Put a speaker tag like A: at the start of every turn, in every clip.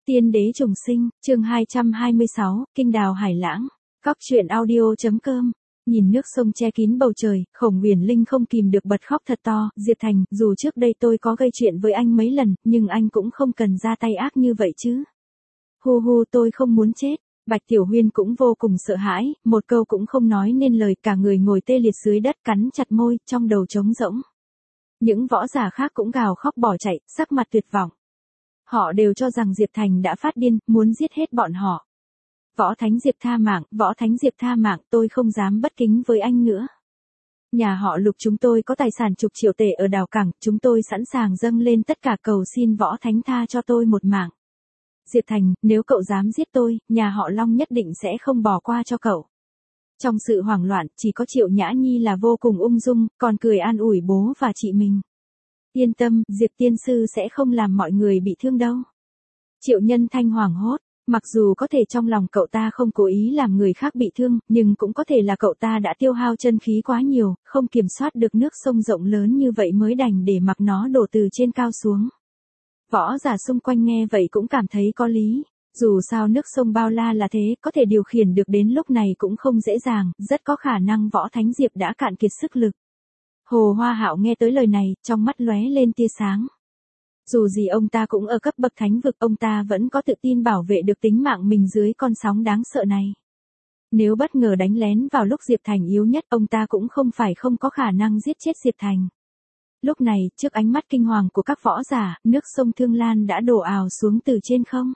A: Tiên đế trùng sinh, chương 226, Kinh đào hải lãng. Các truyện audio.com. Nhìn nước sông che kín bầu trời, Khổng Uyển Linh không kìm được bật khóc thật to. Diệp Thành, dù trước đây tôi có gây chuyện với anh mấy lần, nhưng anh cũng không cần ra tay ác như vậy chứ. Hu hu, tôi không muốn chết. Bạch Tiểu Huyên cũng vô cùng sợ hãi, một câu cũng không nói nên lời, cả người ngồi tê liệt dưới đất, cắn chặt môi, trong đầu trống rỗng. Những võ giả khác cũng gào khóc bỏ chạy, sắc mặt tuyệt vọng. Họ đều cho rằng Diệp Thành đã phát điên, muốn giết hết bọn họ. Võ Thánh Diệp tha mạng, Võ Thánh Diệp tha mạng, tôi không dám bất kính với anh nữa. Nhà họ Lục chúng tôi có tài sản chục triệu tệ ở đảo cảng, chúng tôi sẵn sàng dâng lên tất cả cầu xin Võ Thánh tha cho tôi một mạng. Diệp Thành, nếu cậu dám giết tôi, nhà họ Long nhất định sẽ không bỏ qua cho cậu. Trong sự hoảng loạn, chỉ có Triệu Nhã Nhi là vô cùng ung dung, còn cười an ủi bố và chị mình. Yên tâm, Diệp tiên sư sẽ không làm mọi người bị thương đâu. Triệu Nhân Thanh hoảng hốt, mặc dù có thể trong lòng cậu ta không cố ý làm người khác bị thương, nhưng cũng có thể là cậu ta đã tiêu hao chân khí quá nhiều, không kiểm soát được nước sông rộng lớn như vậy mới đành để mặc nó đổ từ trên cao xuống. Võ giả xung quanh nghe vậy cũng cảm thấy có lý. Dù sao nước sông bao la là thế, có thể điều khiển được đến lúc này cũng không dễ dàng, rất có khả năng Võ Thánh Diệp đã cạn kiệt sức lực. Hồ Hoa Hạo nghe tới lời này, trong mắt lóe lên tia sáng. Dù gì ông ta cũng ở cấp bậc thánh vực, ông ta vẫn có tự tin bảo vệ được tính mạng mình dưới con sóng đáng sợ này. Nếu bất ngờ đánh lén vào lúc Diệp Thành yếu nhất, ông ta cũng không phải không có khả năng giết chết Diệp Thành. Lúc này, trước ánh mắt kinh hoàng của các võ giả, nước sông Thương Lan đã đổ ào xuống từ trên không.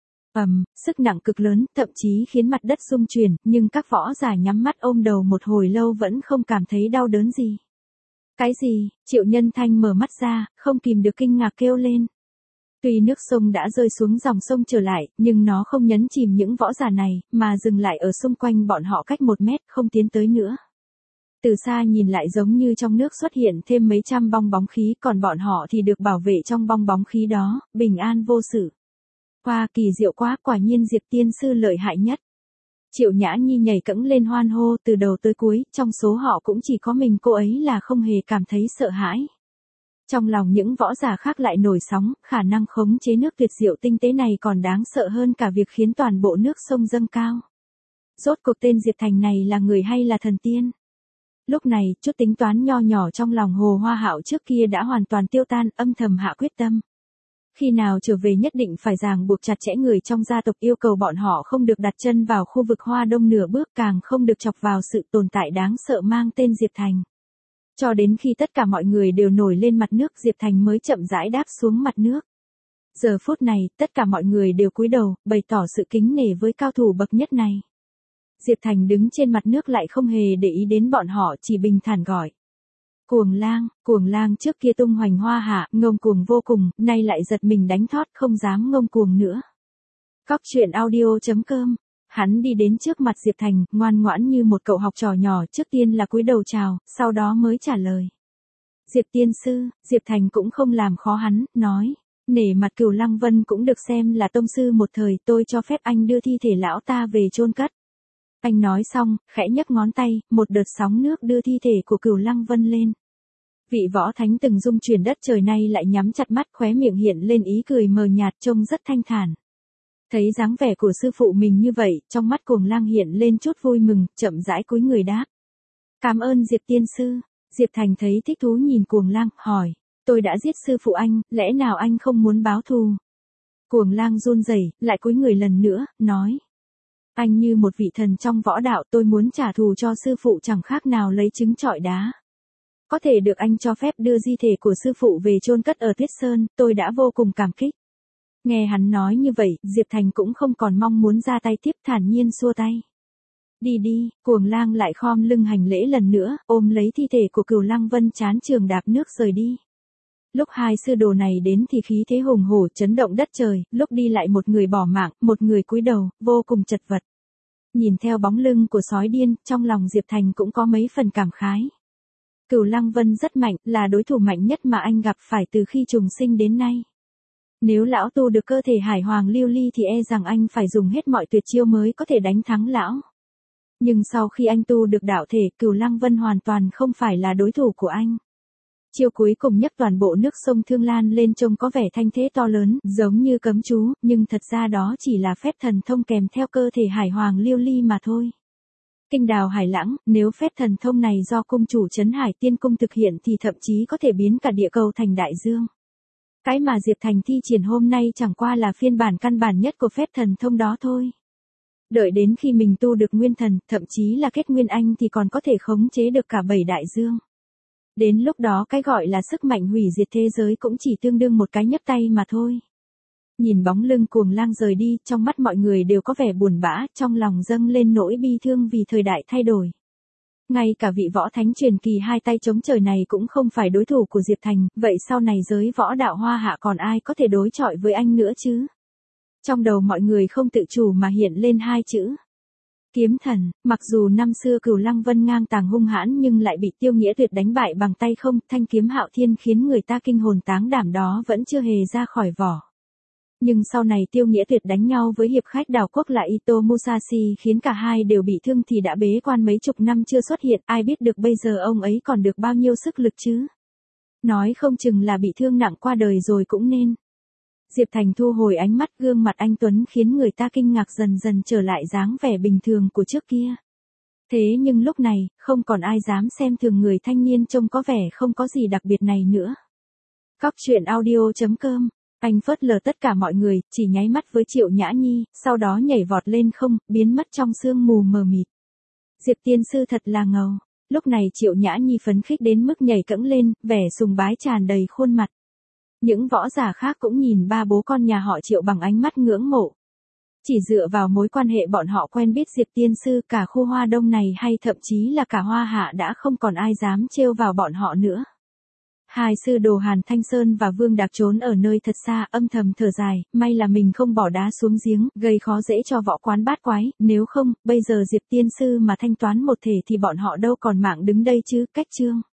A: Sức nặng cực lớn, thậm chí khiến mặt đất rung chuyển, nhưng các võ giả nhắm mắt ôm đầu một hồi lâu vẫn không cảm thấy đau đớn gì. Cái gì? Triệu Nhân Thanh mở mắt ra, không kìm được kinh ngạc kêu lên. Tuy nước sông đã rơi xuống dòng sông trở lại, nhưng nó không nhấn chìm những võ giả này, mà dừng lại ở xung quanh bọn họ cách 1 mét, không tiến tới nữa. Từ xa nhìn lại giống như trong nước xuất hiện thêm mấy trăm bong bóng khí, còn bọn họ thì được bảo vệ trong bong bóng khí đó, bình an vô sự. Wow, kỳ diệu quá, quả nhiên Diệp tiên sư lợi hại nhất. Triệu Nhã Nhi nhảy cẫng lên hoan hô, từ đầu tới cuối, trong số họ cũng chỉ có mình cô ấy là không hề cảm thấy sợ hãi. Trong lòng những võ giả khác lại nổi sóng, khả năng khống chế nước tuyệt diệu tinh tế này còn đáng sợ hơn cả việc khiến toàn bộ nước sông dâng cao. Rốt cuộc tên Diệp Thành này là người hay là thần tiên? Lúc này, chút tính toán nho nhỏ trong lòng Hồ Hoa Hạo trước kia đã hoàn toàn tiêu tan, âm thầm hạ quyết tâm. Khi nào trở về nhất định phải ràng buộc chặt chẽ người trong gia tộc, yêu cầu bọn họ không được đặt chân vào khu vực Hoa Đông nửa bước, càng không được chọc vào sự tồn tại đáng sợ mang tên Diệp Thành. Cho đến khi tất cả mọi người đều nổi lên mặt nước, Diệp Thành mới chậm rãi đáp xuống mặt nước. Giờ phút này, tất cả mọi người đều cúi đầu, bày tỏ sự kính nể với cao thủ bậc nhất này. Diệp Thành đứng trên mặt nước lại không hề để ý đến bọn họ, chỉ bình thản gọi. Cuồng lang trước kia tung hoành hoa hạ, ngông cuồng vô cùng, nay lại giật mình đánh thót, không dám ngông cuồng nữa. Các truyện audio.com. Hắn đi đến trước mặt Diệp Thành, ngoan ngoãn như một cậu học trò nhỏ, trước tiên là cúi đầu chào, sau đó mới trả lời. Diệp tiên sư, Diệp Thành cũng không làm khó hắn, nói. Nể mặt Cửu Lăng Vân cũng được xem là tông sư một thời, tôi cho phép anh đưa thi thể lão ta về chôn cất. Anh nói xong, khẽ nhấc ngón tay, một đợt sóng nước đưa thi thể của Cửu Lăng Vân lên. Vị võ thánh từng dung chuyển đất trời nay lại nhắm chặt mắt, khóe miệng hiện lên ý cười mờ nhạt, trông rất thanh thản. Thấy dáng vẻ của sư phụ mình như vậy, trong mắt Cuồng Lang hiện lên chút vui mừng, chậm rãi cúi người đáp. Cảm ơn Diệp tiên sư. Diệp Thành thấy thích thú nhìn Cuồng Lang, hỏi. Tôi đã giết sư phụ anh, lẽ nào anh không muốn báo thù? Cuồng Lang run rẩy, lại cúi người lần nữa, nói. Anh như một vị thần trong võ đạo, tôi muốn trả thù cho sư phụ chẳng khác nào lấy trứng trọi đá. Có thể được anh cho phép đưa di thể của sư phụ về chôn cất ở Tuyết Sơn, tôi đã vô cùng cảm kích. Nghe hắn nói như vậy, Diệp Thành cũng không còn mong muốn ra tay tiếp, thản nhiên xua tay. Đi, Cuồng Lang lại khom lưng hành lễ lần nữa, ôm lấy thi thể của Cửu Lăng Vân, chán trường đạp nước rời đi. Lúc hai sư đồ này đến thì khí thế hùng hổ, chấn động đất trời, lúc đi lại một người bỏ mạng, một người cúi đầu, vô cùng chật vật. Nhìn theo bóng lưng của sói điên, trong lòng Diệp Thành cũng có mấy phần cảm khái. Cửu Lăng Vân rất mạnh, là đối thủ mạnh nhất mà anh gặp phải từ khi trùng sinh đến nay. Nếu lão tu được cơ thể hải hoàng lưu ly thì e rằng anh phải dùng hết mọi tuyệt chiêu mới có thể đánh thắng lão. Nhưng sau khi anh tu được đạo thể, Cửu Lăng Vân hoàn toàn không phải là đối thủ của anh. Chiêu cuối cùng nhấc toàn bộ nước sông Thương Lan lên trông có vẻ thanh thế to lớn, giống như cấm chú, nhưng thật ra đó chỉ là phép thần thông kèm theo cơ thể hải hoàng liêu ly mà thôi. Kinh đào hải lãng, nếu phép thần thông này do cung chủ trấn Hải Tiên Cung thực hiện thì thậm chí có thể biến cả địa cầu thành đại dương. Cái mà Diệp Thành thi triển hôm nay chẳng qua là phiên bản căn bản nhất của phép thần thông đó thôi. Đợi đến khi mình tu được nguyên thần, thậm chí là kết nguyên anh thì còn có thể khống chế được cả 7 đại dương. Đến lúc đó cái gọi là sức mạnh hủy diệt thế giới cũng chỉ tương đương một cái nhấc tay mà thôi. Nhìn bóng lưng cuồng lang rời đi, trong mắt mọi người đều có vẻ buồn bã, trong lòng dâng lên nỗi bi thương vì thời đại thay đổi. Ngay cả vị võ thánh truyền kỳ hai tay chống trời này cũng không phải đối thủ của Diệp Thành, vậy sau này giới võ đạo Hoa Hạ còn ai có thể đối chọi với anh nữa chứ? Trong đầu mọi người không tự chủ mà hiện lên hai chữ. Kiếm thần, mặc dù năm xưa Cửu Lăng Vân ngang tàng hung hãn nhưng lại bị Tiêu Nghĩa Tuyệt đánh bại bằng tay không, thanh kiếm Hạo Thiên khiến người ta kinh hồn táng đảm đó vẫn chưa hề ra khỏi vỏ. Nhưng sau này Tiêu Nghĩa Tuyệt đánh nhau với hiệp khách đảo quốc là Ito Musashi khiến cả hai đều bị thương thì đã bế quan mấy chục năm chưa xuất hiện, ai biết được bây giờ ông ấy còn được bao nhiêu sức lực chứ? Nói không chừng là bị thương nặng qua đời rồi cũng nên. Diệp Thành thu hồi ánh mắt, gương mặt anh tuấn khiến người ta kinh ngạc dần dần trở lại dáng vẻ bình thường của trước kia. Thế nhưng lúc này, không còn ai dám xem thường người thanh niên trông có vẻ không có gì đặc biệt này nữa. Cóc truyện audio.com. Anh phớt lờ tất cả mọi người, chỉ nháy mắt với Triệu Nhã Nhi, sau đó nhảy vọt lên không, biến mất trong sương mù mờ mịt. Diệp tiên sư thật là ngầu. Lúc này Triệu Nhã Nhi phấn khích đến mức nhảy cẫng lên, vẻ sùng bái tràn đầy khuôn mặt. Những võ giả khác cũng nhìn ba bố con nhà họ Triệu bằng ánh mắt ngưỡng mộ. Chỉ dựa vào mối quan hệ bọn họ quen biết Diệp tiên sư, cả khu Hoa Đông này hay thậm chí là cả Hoa Hạ đã không còn ai dám trêu vào bọn họ nữa. Hai sư đồ Hàn Thanh Sơn và Vương Đạc trốn ở nơi thật xa, âm thầm thở dài, may là mình không bỏ đá xuống giếng, gây khó dễ cho võ quán bát quái, nếu không, bây giờ Diệp tiên sư mà thanh toán một thể thì bọn họ đâu còn mạng đứng đây chứ, cách chương.